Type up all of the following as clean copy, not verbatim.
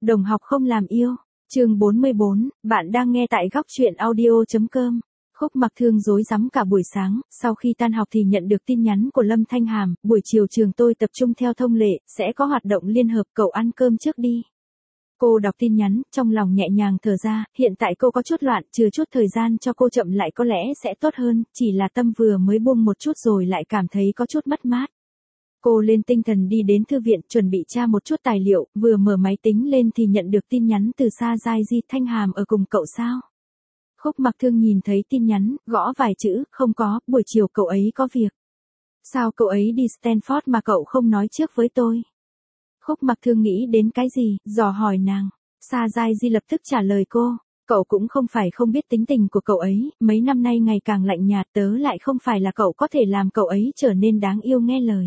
Đồng học không làm yêu. Chương 44, bạn đang nghe tại góc truyện audio.com. Khúc Mặc Thương rối rắm cả buổi sáng, sau khi tan học thì nhận được tin nhắn của Lâm Thanh Hàm, buổi chiều trường tôi tập trung theo thông lệ, sẽ có hoạt động liên hợp, cậu ăn cơm trước đi. Cô đọc tin nhắn, trong lòng nhẹ nhàng thở ra, hiện tại cô có chút loạn, chừa chút thời gian cho cô chậm lại có lẽ sẽ tốt hơn, chỉ là tâm vừa mới buông một chút rồi lại cảm thấy có chút mất mát. Cô lên tinh thần đi đến thư viện, chuẩn bị tra một chút tài liệu, vừa mở máy tính lên thì nhận được tin nhắn từ Sa Giai Di, Thanh Hàm ở cùng cậu sao? Khúc Mặc Thương nhìn thấy tin nhắn, gõ vài chữ, không có, buổi chiều cậu ấy có việc. Sao cậu ấy đi Stanford mà cậu không nói trước với tôi? Khúc Mặc Thương nghĩ đến cái gì, dò hỏi nàng. Sa Giai Di lập tức trả lời cô, cậu cũng không phải không biết tính tình của cậu ấy, mấy năm nay ngày càng lạnh nhạt, tớ lại không phải là cậu có thể làm cậu ấy trở nên đáng yêu nghe lời.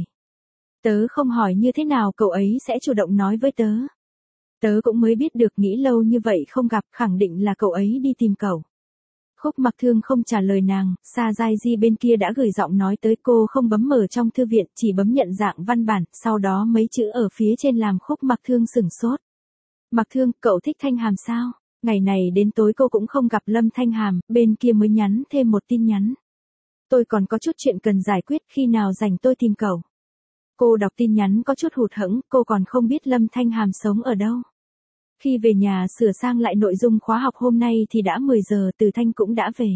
Tớ không hỏi như thế nào cậu ấy sẽ chủ động nói với tớ. Tớ cũng mới biết được, nghĩ lâu như vậy không gặp, khẳng định là cậu ấy đi tìm cậu. Khúc Mặc Thương không trả lời nàng, Sa Giai Di bên kia đã gửi giọng nói tới, cô không bấm mở trong thư viện, chỉ bấm nhận dạng văn bản, sau đó mấy chữ ở phía trên làm Khúc Mặc Thương sửng sốt. Mặc Thương, cậu thích Thanh Hàm sao? Ngày này đến tối cô cũng không gặp Lâm Thanh Hàm, bên kia mới nhắn thêm một tin nhắn. Tôi còn có chút chuyện cần giải quyết, khi nào rảnh tôi tìm cậu. Cô đọc tin nhắn có chút hụt hẫng, cô còn không biết Lâm Thanh Hàm sống ở đâu. Khi về nhà sửa sang lại nội dung khóa học hôm nay thì đã 10 giờ, Từ Thanh cũng đã về.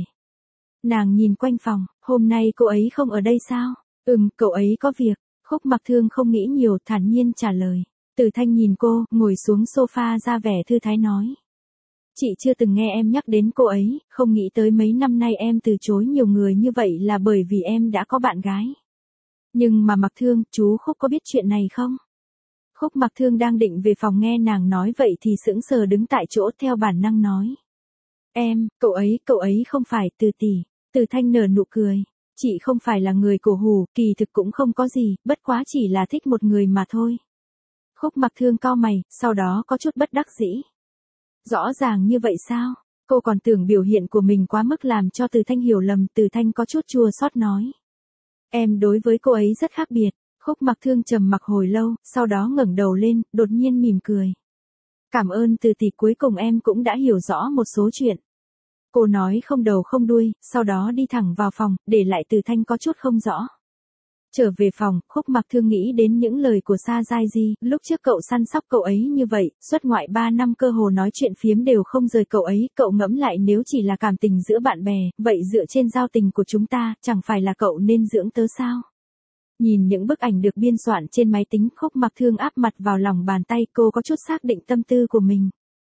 Nàng nhìn quanh phòng, hôm nay cô ấy không ở đây sao? Cậu ấy có việc. Khúc Mặc Thương không nghĩ nhiều, thản nhiên trả lời. Từ Thanh nhìn cô, ngồi xuống sofa ra vẻ thư thái nói. Chị chưa từng nghe em nhắc đến cô ấy, không nghĩ tới mấy năm nay em từ chối nhiều người như vậy là bởi vì em đã có bạn gái. Nhưng mà Mặc Thương, chú Khúc có biết chuyện này không? Khúc Mặc Thương đang định về phòng nghe nàng nói vậy thì sững sờ đứng tại chỗ, theo bản năng nói. Cậu ấy không phải Từ tỷ. Từ Thanh nở nụ cười. Chị không phải là người cổ hủ, kỳ thực cũng không có gì, bất quá chỉ là thích một người mà thôi. Khúc Mặc Thương cau mày, sau đó có chút bất đắc dĩ. Rõ ràng như vậy sao? Cô còn tưởng biểu hiện của mình quá mức làm cho Từ Thanh hiểu lầm, Từ Thanh có chút chua xót nói. Em đối với cô ấy rất khác biệt. Khúc Mặc Thương trầm mặc hồi lâu, sau đó ngẩng đầu lên, đột nhiên mỉm cười. Cảm ơn Từ tỷ, cuối cùng em cũng đã hiểu rõ một số chuyện. Cô nói không đầu không đuôi, sau đó đi thẳng vào phòng, để lại Từ Thanh có chút không rõ. Trở về phòng, Khúc Mặc Thương nghĩ đến những lời của Sa Giai Di, lúc trước cậu săn sóc cậu ấy như vậy, xuất ngoại 3 năm cơ hồ nói chuyện phiếm đều không rời cậu ấy, cậu ngẫm lại nếu chỉ là cảm tình giữa bạn bè, vậy dựa trên giao tình của chúng ta, chẳng phải là cậu nên dưỡng tớ sao? Nhìn những bức ảnh được biên soạn trên máy tính, Khúc Mặc Thương áp mặt vào lòng bàn tay, cô có chút xác định tâm tư của mình.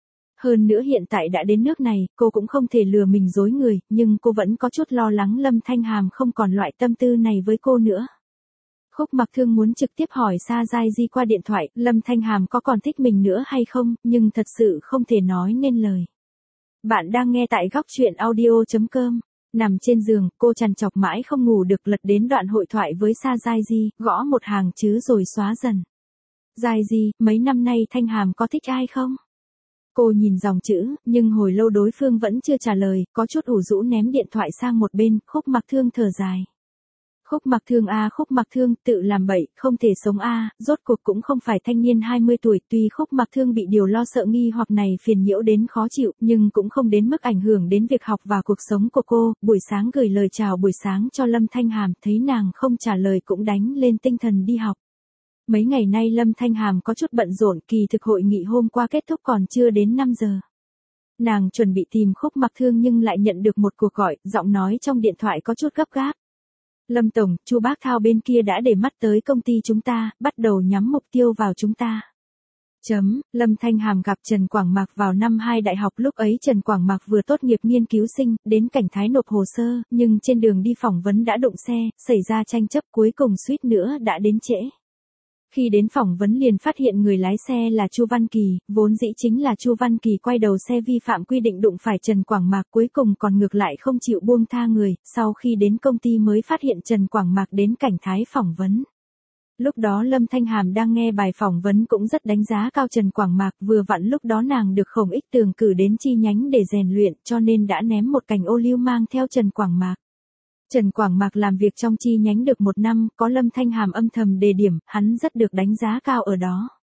Hơn nữa hiện tại đã đến nước này, cô cũng không thể lừa mình dối người, nhưng cô vẫn có chút lo lắng Lâm Thanh Hàm không còn loại tâm tư này với cô nữa. Khúc Mặc Thương muốn trực tiếp hỏi Sa Giai Di qua điện thoại, Lâm Thanh Hàm có còn thích mình nữa hay không, nhưng thật sự không thể nói nên lời. Bạn đang nghe tại góc truyện audio.com. Nằm trên giường, cô trằn trọc mãi không ngủ được, lật đến đoạn hội thoại với Sa Giai Di, gõ một hàng chữ rồi xóa dần. Giai Di, mấy năm nay Thanh Hàm có thích ai không? Cô nhìn dòng chữ, nhưng hồi lâu đối phương vẫn chưa trả lời, có chút ủ rũ ném điện thoại sang một bên, Khúc Mặc Thương thở dài. Khúc Mặc Thương, tự làm bậy, không thể sống rốt cuộc cũng không phải thanh niên 20 tuổi, tuy Khúc Mặc Thương bị điều lo sợ nghi hoặc này phiền nhiễu đến khó chịu, nhưng cũng không đến mức ảnh hưởng đến việc học và cuộc sống của cô, buổi sáng gửi lời chào buổi sáng cho Lâm Thanh Hàm, thấy nàng không trả lời cũng đánh lên tinh thần đi học. Mấy ngày nay Lâm Thanh Hàm có chút bận rộn, kỳ thực hội nghị hôm qua kết thúc còn chưa đến 5 giờ. Nàng chuẩn bị tìm Khúc Mặc Thương nhưng lại nhận được một cuộc gọi, giọng nói trong điện thoại có chút gấp gáp. Lâm Tổng, Chu Bác Thao bên kia đã để mắt tới công ty chúng ta, bắt đầu nhắm mục tiêu vào chúng ta. Lâm Thanh Hàm gặp Trần Quảng Mạc vào năm 2 đại học, lúc ấy Trần Quảng Mạc vừa tốt nghiệp nghiên cứu sinh, đến Cảnh Thái nộp hồ sơ, nhưng trên đường đi phỏng vấn đã đụng xe, xảy ra tranh chấp, cuối cùng suýt nữa đã đến trễ. Khi đến phỏng vấn liền phát hiện người lái xe là Chu Văn Kỳ, vốn dĩ chính là Chu Văn Kỳ quay đầu xe vi phạm quy định đụng phải Trần Quảng Mạc, cuối cùng còn ngược lại không chịu buông tha người, sau khi đến công ty mới phát hiện Trần Quảng Mạc đến Cảnh Thái phỏng vấn. Lúc đó Lâm Thanh Hàm đang nghe bài phỏng vấn cũng rất đánh giá cao Trần Quảng Mạc, vừa vặn lúc đó nàng được Khổng Ích Tường cử đến chi nhánh để rèn luyện, cho nên đã ném một cành ô liu mang theo Trần Quảng Mạc. Trần Quảng Mạc làm việc trong chi nhánh được 1 năm, có Lâm Thanh Hàm âm thầm đề điểm, hắn rất được đánh giá cao ở đó.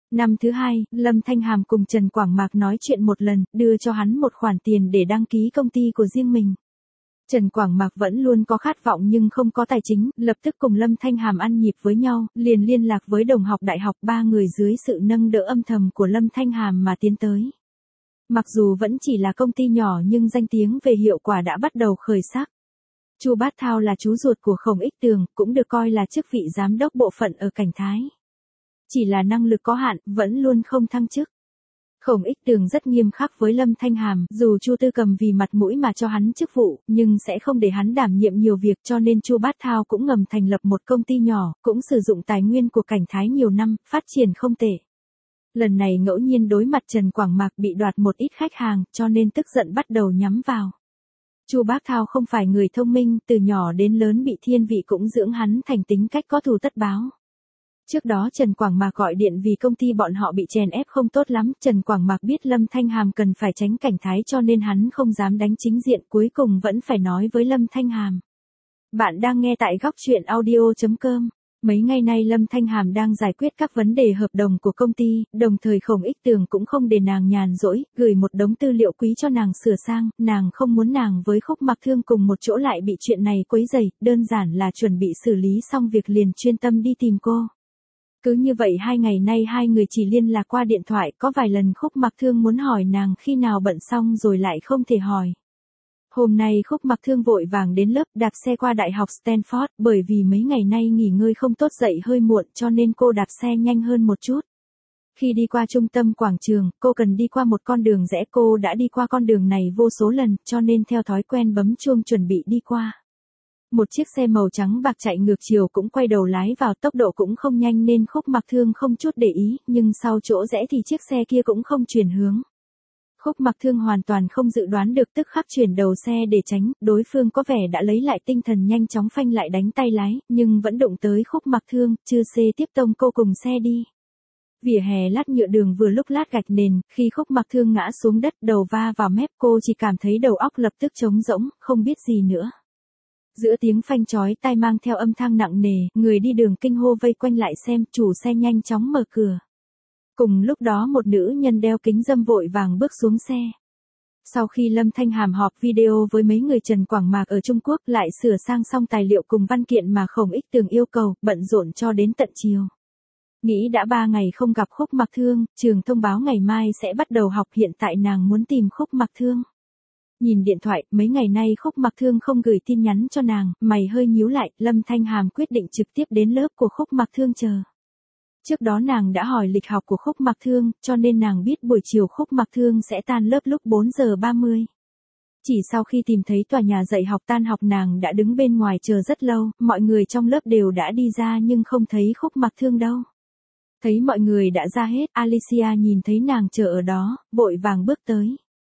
Năm thứ hai, Lâm Thanh Hàm cùng Trần Quảng Mạc nói chuyện một lần, đưa cho hắn một khoản tiền để đăng ký công ty của riêng mình. Trần Quảng Mạc vẫn luôn có khát vọng nhưng không có tài chính, lập tức cùng Lâm Thanh Hàm ăn nhịp với nhau, liền liên lạc với đồng học đại học, ba người dưới sự nâng đỡ âm thầm của Lâm Thanh Hàm mà tiến tới. Mặc dù vẫn chỉ là công ty nhỏ nhưng danh tiếng về hiệu quả đã bắt đầu khởi sắc. Chu Bát Thao là chú ruột của Khổng Ích Tường, cũng được coi là chức vị giám đốc bộ phận ở Cảnh Thái. Chỉ là năng lực có hạn, vẫn luôn không thăng chức. Khổng Ích Tường rất nghiêm khắc với Lâm Thanh Hàm, dù Chu Tư Cầm vì mặt mũi mà cho hắn chức vụ, nhưng sẽ không để hắn đảm nhiệm nhiều việc, cho nên Chu Bát Thao cũng ngầm thành lập một công ty nhỏ, cũng sử dụng tài nguyên của Cảnh Thái nhiều năm, phát triển không tệ. Lần này ngẫu nhiên đối mặt Trần Quảng Mạc bị đoạt một ít khách hàng, cho nên tức giận bắt đầu nhắm vào. Chu Bát Thao không phải người thông minh, từ nhỏ đến lớn bị thiên vị cũng dưỡng hắn thành tính cách có thù tất báo. Trước đó Trần Quảng Mạc gọi điện vì công ty bọn họ bị chèn ép không tốt lắm, Trần Quảng Mạc biết Lâm Thanh Hàm cần phải tránh Cảnh Thái cho nên hắn không dám đánh chính diện, cuối cùng vẫn phải nói với Lâm Thanh Hàm. Bạn đang nghe tại góc truyện audio.com. Mấy ngày nay Lâm Thanh Hàm đang giải quyết các vấn đề hợp đồng của công ty, đồng thời Khổng Ích Tường cũng không để nàng nhàn rỗi, gửi một đống tư liệu quý cho nàng sửa sang, nàng không muốn nàng với Khúc Mặc Thương cùng một chỗ lại bị chuyện này quấy rầy, đơn giản là chuẩn bị xử lý xong việc liền chuyên tâm đi tìm cô. Cứ như vậy 2 ngày nay hai người chỉ liên lạc qua điện thoại, có vài lần Khúc Mặc Thương muốn hỏi nàng khi nào bận xong rồi lại không thể hỏi. Hôm nay Khúc Mặc Thương vội vàng đến lớp, đạp xe qua Đại học Stanford, bởi vì mấy ngày nay nghỉ ngơi không tốt, dậy hơi muộn cho nên cô đạp xe nhanh hơn một chút. Khi đi qua trung tâm quảng trường, cô cần đi qua một con đường rẽ, cô đã đi qua con đường này vô số lần, cho nên theo thói quen bấm chuông chuẩn bị đi qua. Một chiếc xe màu trắng bạc chạy ngược chiều cũng quay đầu lái vào, tốc độ cũng không nhanh nên Khúc Mặc Thương không chút để ý, nhưng sau chỗ rẽ thì chiếc xe kia cũng không chuyển hướng. Khúc Mặc Thương hoàn toàn không dự đoán được, tức khắc chuyển đầu xe để tránh, đối phương có vẻ đã lấy lại tinh thần nhanh chóng phanh lại đánh tay lái, nhưng vẫn đụng tới Khúc Mặc Thương, chưa xê tiếp tông cô cùng xe đi. Vỉa hè lát nhựa đường vừa lúc lát gạch nền, khi Khúc Mặc Thương ngã xuống đất đầu va vào mép, cô chỉ cảm thấy đầu óc lập tức trống rỗng, không biết gì nữa. Giữa tiếng phanh chói tai mang theo âm thanh nặng nề, người đi đường kinh hô vây quanh lại xem, chủ xe nhanh chóng mở cửa. Cùng lúc đó một nữ nhân đeo kính râm vội vàng bước xuống xe. Sau khi Lâm Thanh Hàm họp video với mấy người Trần Quảng Mạc ở Trung Quốc lại sửa sang xong tài liệu cùng văn kiện mà Khổng Ích Tường yêu cầu, bận rộn cho đến tận chiều. Nghĩ đã 3 ngày không gặp Khúc Mặc Thương, trường thông báo ngày mai sẽ bắt đầu học, hiện tại nàng muốn tìm Khúc Mặc Thương. Nhìn điện thoại, mấy ngày nay Khúc Mặc Thương không gửi tin nhắn cho nàng, mày hơi nhíu lại, Lâm Thanh Hàm quyết định trực tiếp đến lớp của Khúc Mặc Thương chờ. Trước đó nàng đã hỏi lịch học của Khúc Mặc Thương, cho nên nàng biết buổi chiều Khúc Mặc Thương sẽ tan lớp lúc 4 giờ 30. Chỉ sau khi tìm thấy tòa nhà dạy học tan học nàng đã đứng bên ngoài chờ rất lâu, mọi người trong lớp đều đã đi ra nhưng không thấy Khúc Mặc Thương đâu. Thấy mọi người đã ra hết, Alicia nhìn thấy nàng chờ ở đó, vội vàng bước tới.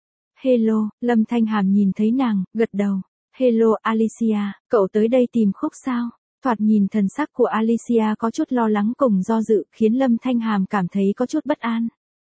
Hello, Lâm Thanh Hàm nhìn thấy nàng, gật đầu. Hello Alicia, cậu tới đây tìm Khúc sao? Thoạt nhìn thần sắc của Alicia có chút lo lắng cùng do dự, khiến Lâm Thanh Hàm cảm thấy có chút bất an.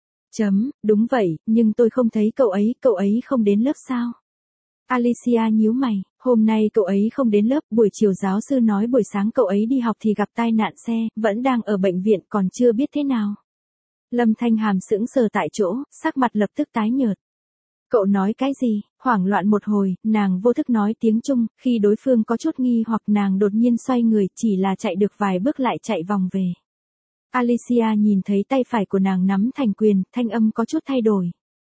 Đúng vậy, nhưng tôi không thấy cậu ấy không đến lớp sao? Alicia nhíu mày, hôm nay cậu ấy không đến lớp, buổi chiều giáo sư nói buổi sáng cậu ấy đi học thì gặp tai nạn xe, vẫn đang ở bệnh viện còn chưa biết thế nào. Lâm Thanh Hàm sững sờ tại chỗ, sắc mặt lập tức tái nhợt. Cậu nói cái gì? Hoảng loạn một hồi, nàng vô thức nói tiếng Trung, khi đối phương có chút nghi hoặc nàng đột nhiên xoay người, chỉ là chạy được vài bước lại chạy vòng về. Alicia nhìn thấy tay phải của nàng nắm thành quyền, thanh âm có chút thay đổi.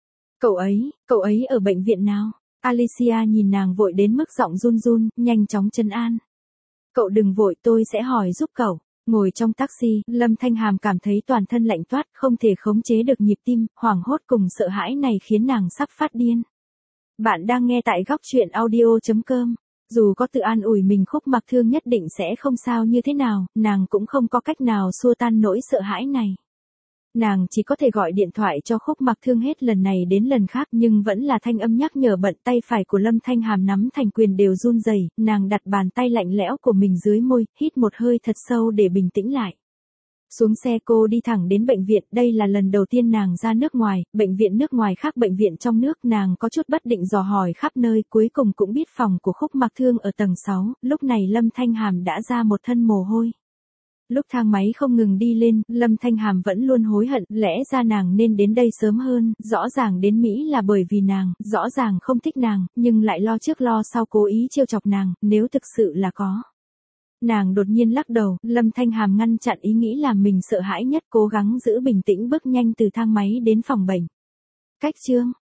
Cậu ấy ở bệnh viện nào? Alicia nhìn nàng vội đến mức giọng run run, nhanh chóng trấn an. Cậu đừng vội, tôi sẽ hỏi giúp cậu. Ngồi trong taxi, Lâm Thanh Hàm cảm thấy toàn thân lạnh toát, không thể khống chế được nhịp tim, hoảng hốt cùng sợ hãi này khiến nàng sắp phát điên. Bạn đang nghe tại góc truyện audio.com. Dù có tự an ủi mình Khúc Mặc Thương nhất định sẽ không sao như thế nào, nàng cũng không có cách nào xua tan nỗi sợ hãi này. Nàng chỉ có thể gọi điện thoại cho Khúc Mặc Thương hết lần này đến lần khác nhưng vẫn là thanh âm nhắc nhở bận, tay phải của Lâm Thanh Hàm nắm thành quyền đều run rẩy, nàng đặt bàn tay lạnh lẽo của mình dưới môi, hít một hơi thật sâu để bình tĩnh lại. Xuống xe cô đi thẳng đến bệnh viện, đây là lần đầu tiên nàng ra nước ngoài, bệnh viện nước ngoài khác bệnh viện trong nước, nàng có chút bất định dò hỏi khắp nơi, cuối cùng cũng biết phòng của Khúc Mặc Thương ở tầng 6, lúc này Lâm Thanh Hàm đã ra một thân mồ hôi. Lúc thang máy không ngừng đi lên, Lâm Thanh Hàm vẫn luôn hối hận, lẽ ra nàng nên đến đây sớm hơn, rõ ràng đến Mỹ là bởi vì nàng, rõ ràng không thích nàng, nhưng lại lo trước lo sau cố ý trêu chọc nàng, nếu thực sự là có. Nàng đột nhiên lắc đầu, Lâm Thanh Hàm ngăn chặn ý nghĩ làm mình sợ hãi nhất, cố gắng giữ bình tĩnh bước nhanh từ thang máy đến phòng bệnh. Cách chương